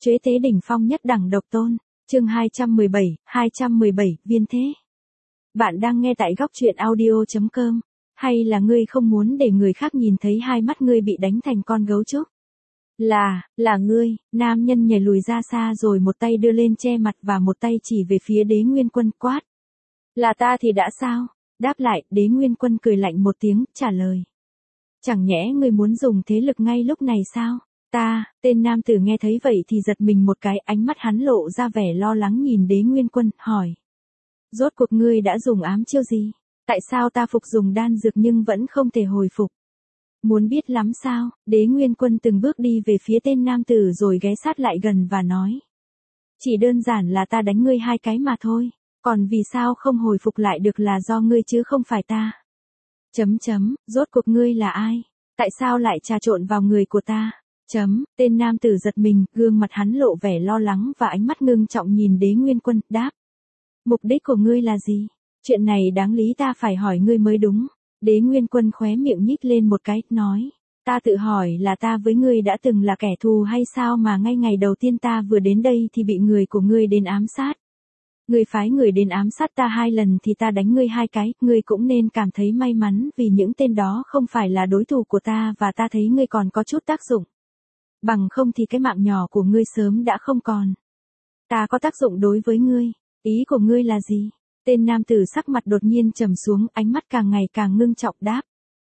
Chế tế đỉnh phong nhất đẳng độc tôn. Chương 217, viên thế. Bạn đang nghe tại góc truyện audio.com. Hay là ngươi không muốn để người khác nhìn thấy hai mắt ngươi bị đánh thành con gấu trúc? Là ngươi. Nam nhân nhảy lùi ra xa rồi một tay đưa lên che mặt và một tay chỉ về phía Đế Nguyên Quân quát. Là ta thì đã sao? Đáp lại, Đế Nguyên Quân cười lạnh một tiếng, trả lời. Chẳng nhẽ ngươi muốn dùng thế lực ngay lúc này sao? Tên nam tử nghe thấy vậy thì giật mình một cái, ánh mắt hắn lộ ra vẻ lo lắng nhìn Đế Nguyên Quân, hỏi. Rốt cuộc ngươi đã dùng ám chiêu gì? Tại sao ta phục dùng đan dược nhưng vẫn không thể hồi phục? Muốn biết lắm sao? Đế Nguyên Quân từng bước đi về phía tên nam tử rồi ghé sát lại gần và nói. Chỉ đơn giản là ta đánh ngươi hai cái mà thôi, còn vì sao không hồi phục lại được là do ngươi chứ không phải ta. Rốt cuộc ngươi là ai? Tại sao lại trà trộn vào người của ta? Tên nam tử giật mình, gương mặt hắn lộ vẻ lo lắng và ánh mắt ngưng trọng nhìn Đế Nguyên Quân, đáp. Mục đích của ngươi là gì? Chuyện này đáng lý ta phải hỏi ngươi mới đúng. Đế Nguyên Quân khóe miệng nhích lên một cái, nói. Ta tự hỏi là ta với ngươi đã từng là kẻ thù hay sao mà ngay ngày đầu tiên ta vừa đến đây thì bị người của ngươi đến ám sát. Ngươi phái người đến ám sát ta 2 lần thì ta đánh ngươi 2 cái, ngươi cũng nên cảm thấy may mắn vì những tên đó không phải là đối thủ của ta và ta thấy ngươi còn có chút tác dụng. Bằng không thì cái mạng nhỏ của ngươi sớm đã không còn. Ta có tác dụng đối với ngươi, ý của ngươi là gì? Tên nam tử sắc mặt đột nhiên trầm xuống, ánh mắt càng ngày càng ngưng trọng đáp.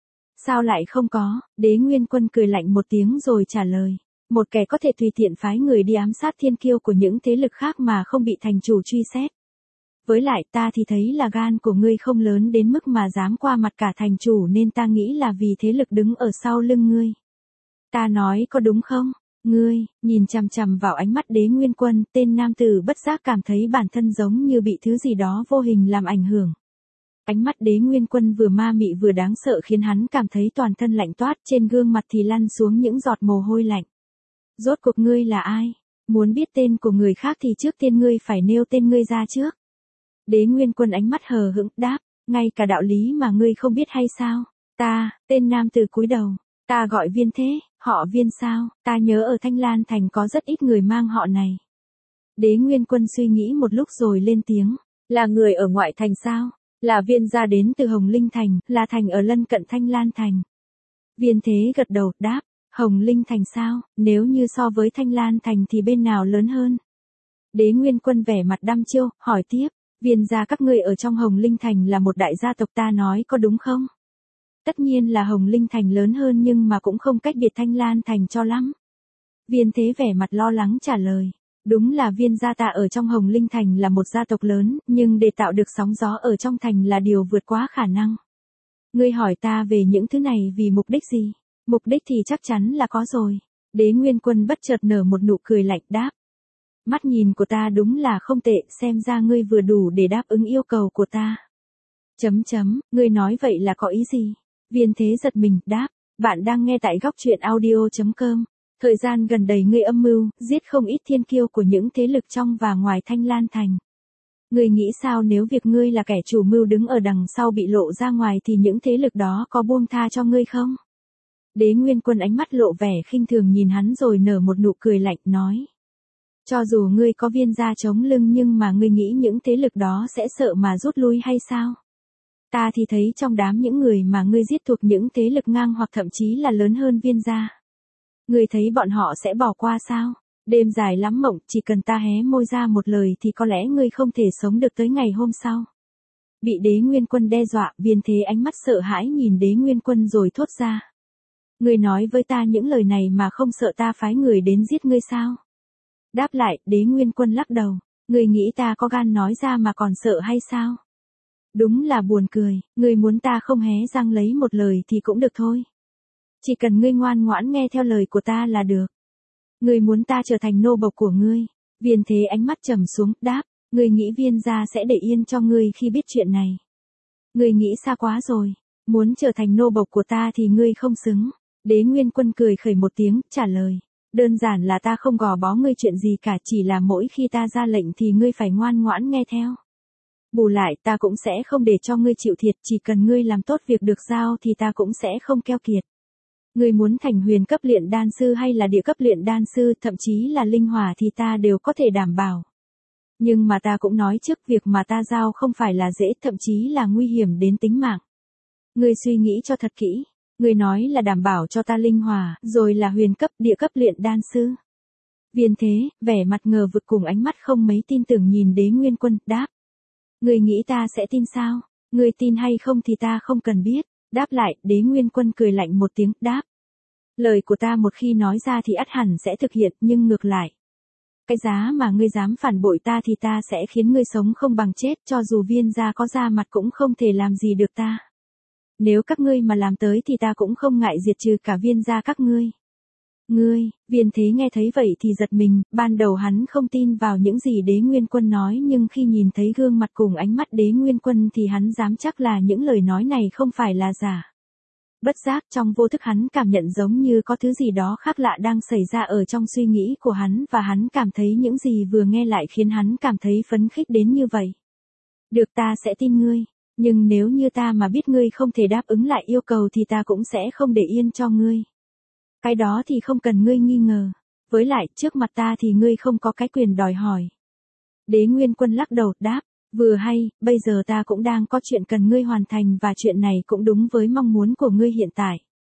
Sao lại không có? Đế Nguyên Quân cười lạnh một tiếng rồi trả lời. Một kẻ có thể tùy tiện phái người đi ám sát thiên kiêu của những thế lực khác mà không bị thành chủ truy xét. Với lại ta thì thấy là gan của ngươi không lớn đến mức mà dám qua mặt cả thành chủ nên ta nghĩ là vì thế lực đứng ở sau lưng ngươi. Ta nói có đúng không? Ngươi, nhìn chằm chằm vào ánh mắt Đế Nguyên Quân, tên nam tử bất giác cảm thấy bản thân giống như bị thứ gì đó vô hình làm ảnh hưởng. Ánh mắt Đế Nguyên Quân vừa ma mị vừa đáng sợ khiến hắn cảm thấy toàn thân lạnh toát, trên gương mặt thì lăn xuống những giọt mồ hôi lạnh. Rốt cuộc ngươi là ai? Muốn biết tên của người khác thì trước tiên ngươi phải nêu tên ngươi ra trước. Đế Nguyên Quân ánh mắt hờ hững đáp, ngay cả đạo lý mà ngươi không biết hay sao? Tên nam tử cúi đầu. Ta gọi Viên thế, họ Viên sao? Ta nhớ ở Thanh Lan Thành có rất ít người mang họ này. Đế Nguyên Quân suy nghĩ một lúc rồi lên tiếng. Là người ở ngoại thành sao? Là Viên gia đến từ Hồng Linh Thành, là thành ở lân cận Thanh Lan Thành. Viên thế gật đầu, đáp. Hồng Linh Thành sao? Nếu như so với Thanh Lan Thành thì bên nào lớn hơn? Đế Nguyên Quân vẻ mặt đăm chiêu, hỏi tiếp. Viên gia các ngươi ở trong Hồng Linh Thành là một đại gia tộc ta nói có đúng không? Tất nhiên là Hồng Linh Thành lớn hơn nhưng mà cũng không cách biệt Thanh Lan Thành cho lắm. Viên thế vẻ mặt lo lắng trả lời. Đúng là Viên gia ta ở trong Hồng Linh Thành là một gia tộc lớn, nhưng để tạo được sóng gió ở trong thành là điều vượt quá khả năng. Ngươi hỏi ta về những thứ này vì mục đích gì? Mục đích thì chắc chắn là có rồi. Đế Nguyên Quân bất chợt nở một nụ cười lạnh đáp. Mắt nhìn của ta đúng là không tệ, xem ra ngươi vừa đủ để đáp ứng yêu cầu của ta. Ngươi nói vậy là có ý gì? Viên thế giật mình, đáp. Bạn đang nghe tại góc truyện audio.com. Thời gian gần đây ngươi âm mưu, giết không ít thiên kiêu của những thế lực trong và ngoài Thanh Lan Thành. Ngươi nghĩ sao nếu việc ngươi là kẻ chủ mưu đứng ở đằng sau bị lộ ra ngoài thì những thế lực đó có buông tha cho ngươi không? Đế Nguyên Quân ánh mắt lộ vẻ khinh thường nhìn hắn rồi nở một nụ cười lạnh nói. Cho dù ngươi có Viên gia chống lưng nhưng mà ngươi nghĩ những thế lực đó sẽ sợ mà rút lui hay sao? Ta thì thấy trong đám những người mà ngươi giết thuộc những thế lực ngang hoặc thậm chí là lớn hơn Viên gia. Ngươi thấy bọn họ sẽ bỏ qua sao? Đêm dài lắm mộng, chỉ cần ta hé môi ra một lời thì có lẽ ngươi không thể sống được tới ngày hôm sau. Bị Đế Nguyên Quân đe dọa, Viên thế ánh mắt sợ hãi nhìn Đế Nguyên Quân rồi thốt ra. Ngươi nói với ta những lời này mà không sợ ta phái người đến giết ngươi sao? Đáp lại, Đế Nguyên Quân lắc đầu. Ngươi nghĩ ta có gan nói ra mà còn sợ hay sao? Đúng là buồn cười, ngươi muốn ta không hé răng lấy một lời thì cũng được thôi. Chỉ cần ngươi ngoan ngoãn nghe theo lời của ta là được. Ngươi muốn ta trở thành nô bộc của ngươi. Viên thế ánh mắt trầm xuống, đáp. Ngươi nghĩ Viên gia sẽ để yên cho ngươi khi biết chuyện này. Ngươi nghĩ xa quá rồi. Muốn trở thành nô bộc của ta thì ngươi không xứng. Đế Nguyên Quân cười khẩy một tiếng, trả lời. Đơn giản là ta không gò bó ngươi chuyện gì cả, chỉ là mỗi khi ta ra lệnh thì ngươi phải ngoan ngoãn nghe theo. Bù lại ta cũng sẽ không để cho ngươi chịu thiệt, chỉ cần ngươi làm tốt việc được giao thì ta cũng sẽ không keo kiệt. Ngươi muốn thành huyền cấp luyện đan sư hay là địa cấp luyện đan sư, thậm chí là linh hỏa thì ta đều có thể đảm bảo. Nhưng mà ta cũng nói trước, việc mà ta giao không phải là dễ, thậm chí là nguy hiểm đến tính mạng. Ngươi suy nghĩ cho thật kỹ. Ngươi nói là đảm bảo cho ta linh hỏa, rồi là huyền cấp, địa cấp luyện đan sư. Viên Thế, vẻ mặt ngờ vực cùng ánh mắt không mấy tin tưởng nhìn Đế Nguyên Quân, đáp. Ngươi nghĩ ta sẽ tin sao? Ngươi tin hay không thì ta không cần biết. Đáp lại, Đế Nguyên Quân cười lạnh một tiếng, đáp. Lời của ta một khi nói ra thì ắt hẳn sẽ thực hiện, nhưng ngược lại. Cái giá mà ngươi dám phản bội ta thì ta sẽ khiến ngươi sống không bằng chết, cho dù Viên gia có ra mặt cũng không thể làm gì được ta. Nếu các ngươi mà làm tới thì ta cũng không ngại diệt trừ cả Viên gia các ngươi. Ngươi, Viên Thế nghe thấy vậy thì giật mình, ban đầu hắn không tin vào những gì Đế Nguyên Quân nói, nhưng khi nhìn thấy gương mặt cùng ánh mắt Đế Nguyên Quân thì hắn dám chắc là những lời nói này không phải là giả. Bất giác trong vô thức hắn cảm nhận giống như có thứ gì đó khác lạ đang xảy ra ở trong suy nghĩ của hắn, và hắn cảm thấy những gì vừa nghe lại khiến hắn cảm thấy phấn khích đến như vậy. Được, ta sẽ tin ngươi, nhưng nếu như ta mà biết ngươi không thể đáp ứng lại yêu cầu thì ta cũng sẽ không để yên cho ngươi. Cái đó thì không cần ngươi nghi ngờ, với lại trước mặt ta thì ngươi không có cái quyền đòi hỏi. Đế Nguyên Quân lắc đầu, đáp. Vừa hay, bây giờ ta cũng đang có chuyện cần ngươi hoàn thành, và chuyện này cũng đúng với mong muốn của ngươi hiện tại.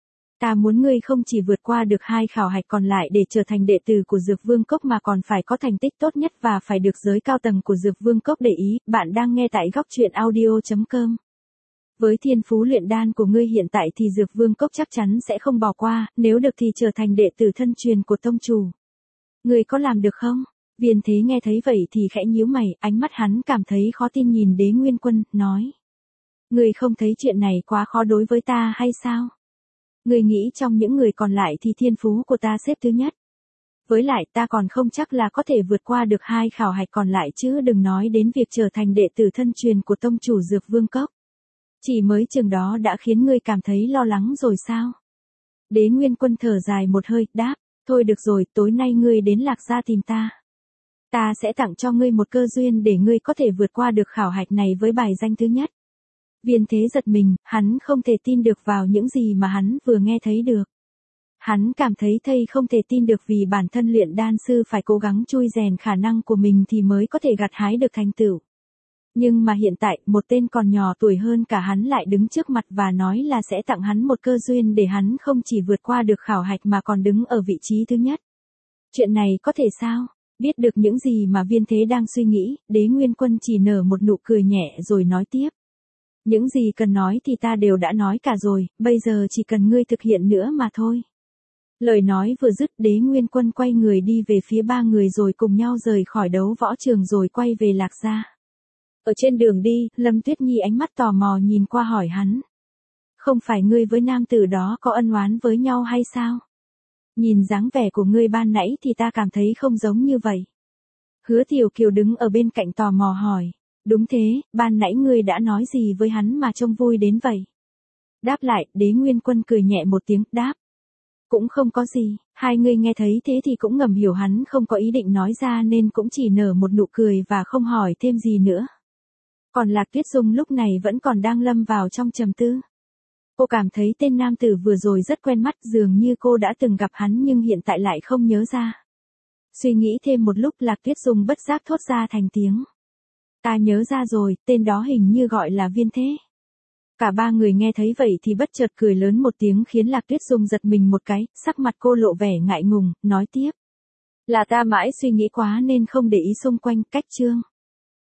Ta muốn ngươi không chỉ vượt qua được 2 khảo hạch còn lại để trở thành đệ tử của Dược Vương Cốc mà còn phải có thành tích tốt nhất và phải được giới cao tầng của Dược Vương Cốc để ý. Bạn đang nghe tại góc truyện audio.com. Với thiên phú luyện đan của ngươi hiện tại thì Dược Vương Cốc chắc chắn sẽ không bỏ qua, nếu được thì trở thành đệ tử thân truyền của tông chủ. Ngươi có làm được không? Viên Thế nghe thấy vậy thì khẽ nhíu mày, ánh mắt hắn cảm thấy khó tin nhìn Đế Nguyên Quân, nói. Ngươi không thấy chuyện này quá khó đối với ta hay sao? Ngươi nghĩ trong những người còn lại thì thiên phú của ta xếp thứ nhất. Với lại ta còn không chắc là có thể vượt qua được 2 khảo hạch còn lại, chứ đừng nói đến việc trở thành đệ tử thân truyền của tông chủ Dược Vương Cốc. Chỉ mới chừng đó đã khiến ngươi cảm thấy lo lắng rồi sao? Đế Nguyên Quân thở dài một hơi, đáp. Thôi được rồi, tối nay ngươi đến Lạc Gia tìm ta. Ta sẽ tặng cho ngươi một cơ duyên để ngươi có thể vượt qua được khảo hạch này với bài danh thứ nhất. Viên Thế giật mình, hắn không thể tin được vào những gì mà hắn vừa nghe thấy được. Hắn cảm thấy thây không thể tin được, vì bản thân luyện đan sư phải cố gắng chui rèn khả năng của mình thì mới có thể gặt hái được thành tựu. Nhưng mà hiện tại, một tên còn nhỏ tuổi hơn cả hắn lại đứng trước mặt và nói là sẽ tặng hắn một cơ duyên để hắn không chỉ vượt qua được khảo hạch mà còn đứng ở vị trí thứ nhất. Chuyện này có thể sao? Biết được những gì mà Viên Thế đang suy nghĩ, Đế Nguyên Quân chỉ nở một nụ cười nhẹ rồi nói tiếp. Những gì cần nói thì ta đều đã nói cả rồi, bây giờ chỉ cần ngươi thực hiện nữa mà thôi. Lời nói vừa dứt, Đế Nguyên Quân quay người đi về phía 3 người rồi cùng nhau rời khỏi đấu võ trường rồi quay về Lạc Gia. Ở trên đường đi, Lâm Tuyết Nhi ánh mắt tò mò nhìn qua hỏi hắn. Không phải ngươi với nam tử đó có ân oán với nhau hay sao? Nhìn dáng vẻ của ngươi ban nãy thì ta cảm thấy không giống như vậy. Hứa Tiểu Kiều đứng ở bên cạnh tò mò hỏi. Đúng thế, ban nãy ngươi đã nói gì với hắn mà trông vui đến vậy? Đáp lại, Đế Nguyên Quân cười nhẹ một tiếng, đáp. Cũng không có gì, hai người nghe thấy thế thì cũng ngầm hiểu hắn không có ý định nói ra nên cũng chỉ nở một nụ cười và không hỏi thêm gì nữa. Còn Lạc Tuyết Dung lúc này vẫn còn đang lâm vào trong trầm tư. Cô cảm thấy tên nam tử vừa rồi rất quen mắt, dường như cô đã từng gặp hắn nhưng hiện tại lại không nhớ ra. Suy nghĩ thêm một lúc, Lạc Tuyết Dung bất giác thốt ra thành tiếng. Ta nhớ ra rồi, tên đó hình như gọi là Viên Thế. Cả 3 người nghe thấy vậy thì bất chợt cười lớn một tiếng khiến Lạc Tuyết Dung giật mình một cái, sắc mặt cô lộ vẻ ngại ngùng, nói tiếp. Là ta mãi suy nghĩ quá nên không để ý xung quanh. Cách chương.